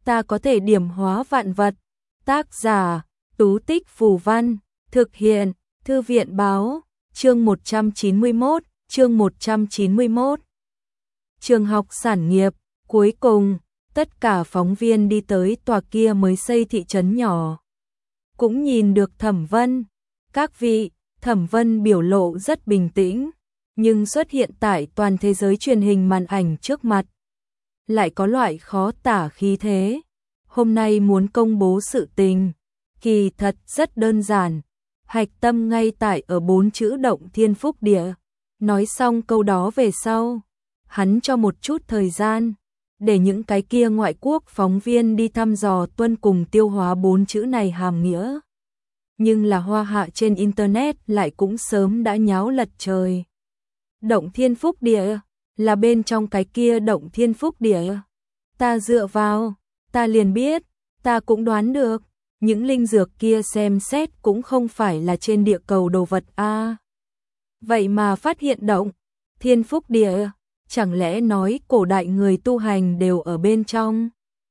ta có thể điểm hóa vạn vật. Tác giả, Tú Tích Phù Văn, thực hiện, Thư viện Báo, chương 191, chương 191. Trường học sản nghiệp, cuối cùng, tất cả phóng viên đi tới tòa kia mới xây thị trấn nhỏ. Cũng nhìn được Thẩm Vân. Các vị, Thẩm Vân biểu lộ rất bình tĩnh, nhưng xuất hiện tại toàn thế giới truyền hình màn ảnh trước mặt. Lại có loại khó tả khí thế. Hôm nay muốn công bố sự tình, kỳ thật rất đơn giản. Hạch tâm ngay tại ở 4 chữ Động Thiên Phúc Địa. Nói xong câu đó về sau, hắn cho một chút thời gian, để những cái kia ngoại quốc phóng viên đi thăm dò tuân cùng tiêu hóa 4 chữ này hàm nghĩa. Nhưng là hoa hạ trên Internet lại cũng sớm đã nháo lật trời. Động Thiên Phúc Địa, là bên trong cái kia Động Thiên Phúc Địa. Ta dựa vào, ta liền biết, ta cũng đoán được, những linh dược kia xem xét cũng không phải là trên địa cầu đồ vật a. Vậy mà phát hiện Động Thiên Phúc Địa, chẳng lẽ nói cổ đại người tu hành đều ở bên trong?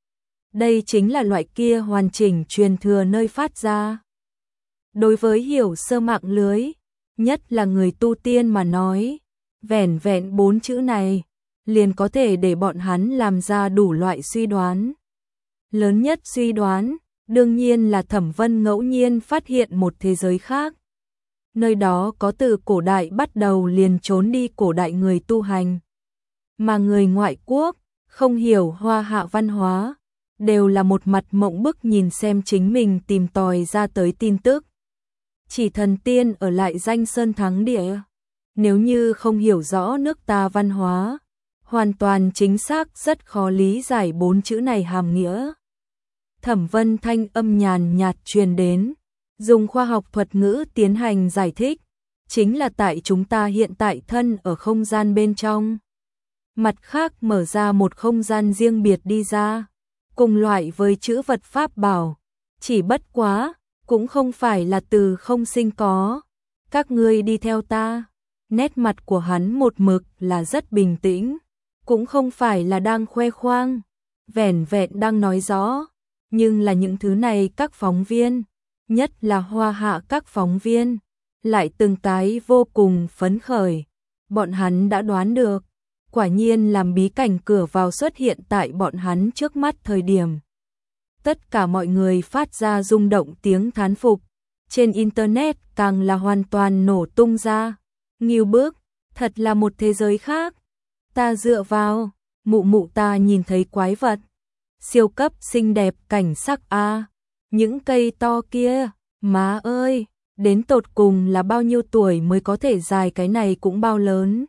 Đây chính là loại kia hoàn chỉnh truyền thừa nơi phát ra. Đối với hiểu sơ mạng lưới, nhất là người tu tiên mà nói, vẻn vẹn 4 chữ này, liền có thể để bọn hắn làm ra đủ loại suy đoán. Lớn nhất suy đoán, đương nhiên là Thẩm Vân ngẫu nhiên phát hiện một thế giới khác. Nơi đó có từ cổ đại bắt đầu liền trốn đi cổ đại người tu hành. Mà người ngoại quốc, không hiểu hoa hạ văn hóa, đều là một mặt mộng bức nhìn xem chính mình tìm tòi ra tới tin tức. Chỉ thần tiên ở lại danh sơn thắng địa. Nếu như không hiểu rõ nước ta văn hóa, hoàn toàn chính xác rất khó lý giải 4 chữ này hàm nghĩa. Thẩm Vân thanh âm nhàn nhạt truyền đến, dùng khoa học thuật ngữ tiến hành giải thích, chính là tại chúng ta hiện tại thân ở không gian bên trong. Mặt khác mở ra một không gian riêng biệt đi ra, cùng loại với chữ vật pháp bảo, chỉ bất quá, cũng không phải là từ không sinh có. Các ngươi đi theo ta. Nét mặt của hắn một mực là rất bình tĩnh, cũng không phải là đang khoe khoang, vẻn vẹn đang nói rõ, nhưng là những thứ này các phóng viên, nhất là hoa hạ các phóng viên, lại từng cái vô cùng phấn khởi. Bọn hắn đã đoán được, quả nhiên làm bí cảnh cửa vào xuất hiện tại bọn hắn trước mắt thời điểm. Tất cả mọi người phát ra rung động tiếng thán phục, trên Internet càng là hoàn toàn nổ tung ra. Nghiêu bước, thật là một thế giới khác. Ta dựa vào, mụ mụ ta nhìn thấy quái vật. Siêu cấp xinh đẹp cảnh sắc a. Những cây to kia, má ơi, đến tột cùng là bao nhiêu tuổi mới có thể dài cái này cũng bao lớn.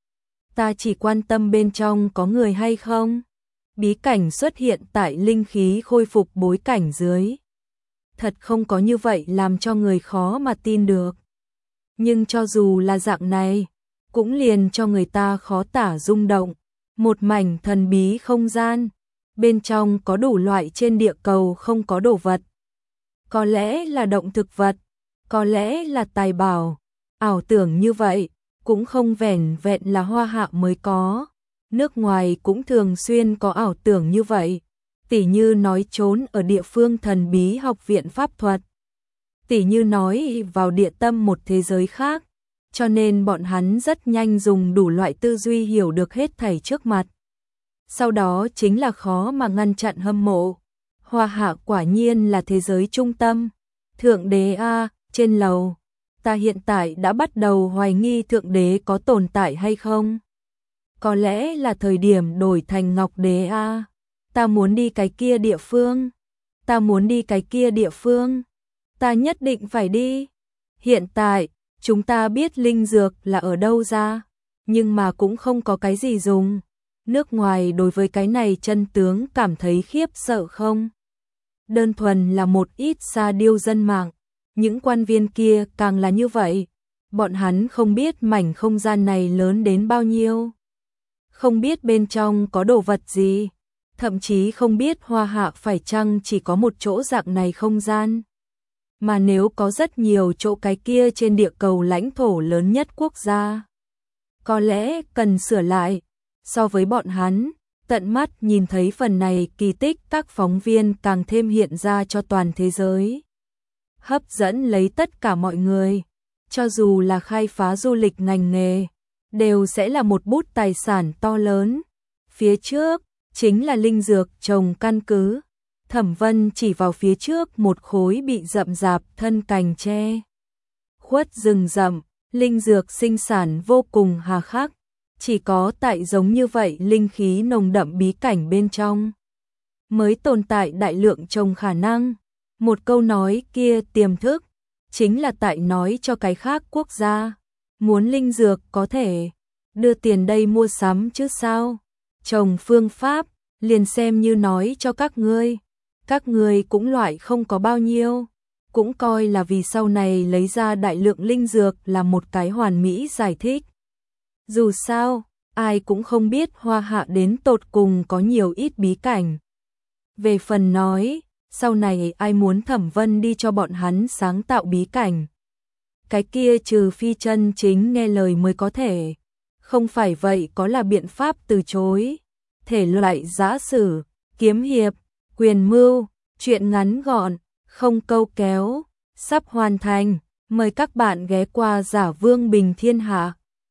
Ta chỉ quan tâm bên trong có người hay không. Bí cảnh xuất hiện tại linh khí khôi phục bối cảnh dưới. Thật không có như vậy làm cho người khó mà tin được. Nhưng cho dù là dạng này, cũng liền cho người ta khó tả rung động. Một mảnh thần bí không gian, bên trong có đủ loại trên địa cầu không có đồ vật. Có lẽ là động thực vật, có lẽ là tài bảo. Ảo tưởng như vậy, cũng không vẻn vẹn là hoa hạ mới có. Nước ngoài cũng thường xuyên có ảo tưởng như vậy. Tỉ như nói trốn ở địa phương thần bí học viện pháp thuật. Tỉ như nói vào địa tâm một thế giới khác, cho nên bọn hắn rất nhanh dùng đủ loại tư duy hiểu được hết thảy trước mặt. Sau đó chính là khó mà ngăn chặn hâm mộ. Hoa hạ quả nhiên là thế giới trung tâm. Thượng đế a, trên lầu, ta hiện tại đã bắt đầu hoài nghi thượng đế có tồn tại hay không. Có lẽ là thời điểm đổi thành ngọc đế a. Ta muốn đi cái kia địa phương. Ta muốn đi cái kia địa phương. Ta nhất định phải đi. Hiện tại, chúng ta biết linh dược là ở đâu ra, nhưng mà cũng không có cái gì dùng. Nước ngoài đối với cái này chân tướng cảm thấy khiếp sợ không? Đơn thuần là một ít sa điêu dân mạng, những quan viên kia càng là như vậy. Bọn hắn không biết mảnh không gian này lớn đến bao nhiêu. Không biết bên trong có đồ vật gì. Thậm chí không biết hoa hạ phải chăng chỉ có một chỗ dạng này không gian. Mà nếu có rất nhiều chỗ cái kia trên địa cầu lãnh thổ lớn nhất quốc gia, có lẽ cần sửa lại. So với bọn hắn, Tận mắt nhìn thấy phần này kỳ tích các phóng viên càng thêm hiện ra cho toàn thế giới. Hấp dẫn lấy tất cả mọi người, cho dù là khai phá du lịch ngành nghề, đều sẽ là một bút tài sản to lớn. Phía trước, chính là linh dược trồng căn cứ. Thẩm Vân chỉ vào phía trước một khối bị rậm rạp thân cành tre. Khuất rừng rậm, linh dược sinh sản vô cùng hà khắc. Chỉ có tại giống như vậy linh khí nồng đậm bí cảnh bên trong mới tồn tại đại lượng trồng khả năng. Một câu nói kia tiềm thức, chính là tại nói cho cái khác quốc gia. Muốn linh dược có thể đưa tiền đây mua sắm chứ sao. Trồng phương pháp, liền xem như nói cho các ngươi cũng loại không có bao nhiêu. Cũng coi là vì sau này lấy ra đại lượng linh dược là một cái hoàn mỹ giải thích. Dù sao, ai cũng không biết Hoa Hạ đến tột cùng có nhiều ít bí cảnh. Về phần nói, sau này ai muốn Thẩm Vân đi cho bọn hắn sáng tạo bí cảnh. Cái kia trừ phi chân chính nghe lời mới có thể. Không phải vậy có là biện pháp từ chối. Thể loại giã sử, kiếm hiệp, quyền mưu, truyện ngắn gọn, không câu kéo, sắp hoàn thành. Mời các bạn ghé qua Giả Vương Bình Thiên Hạ.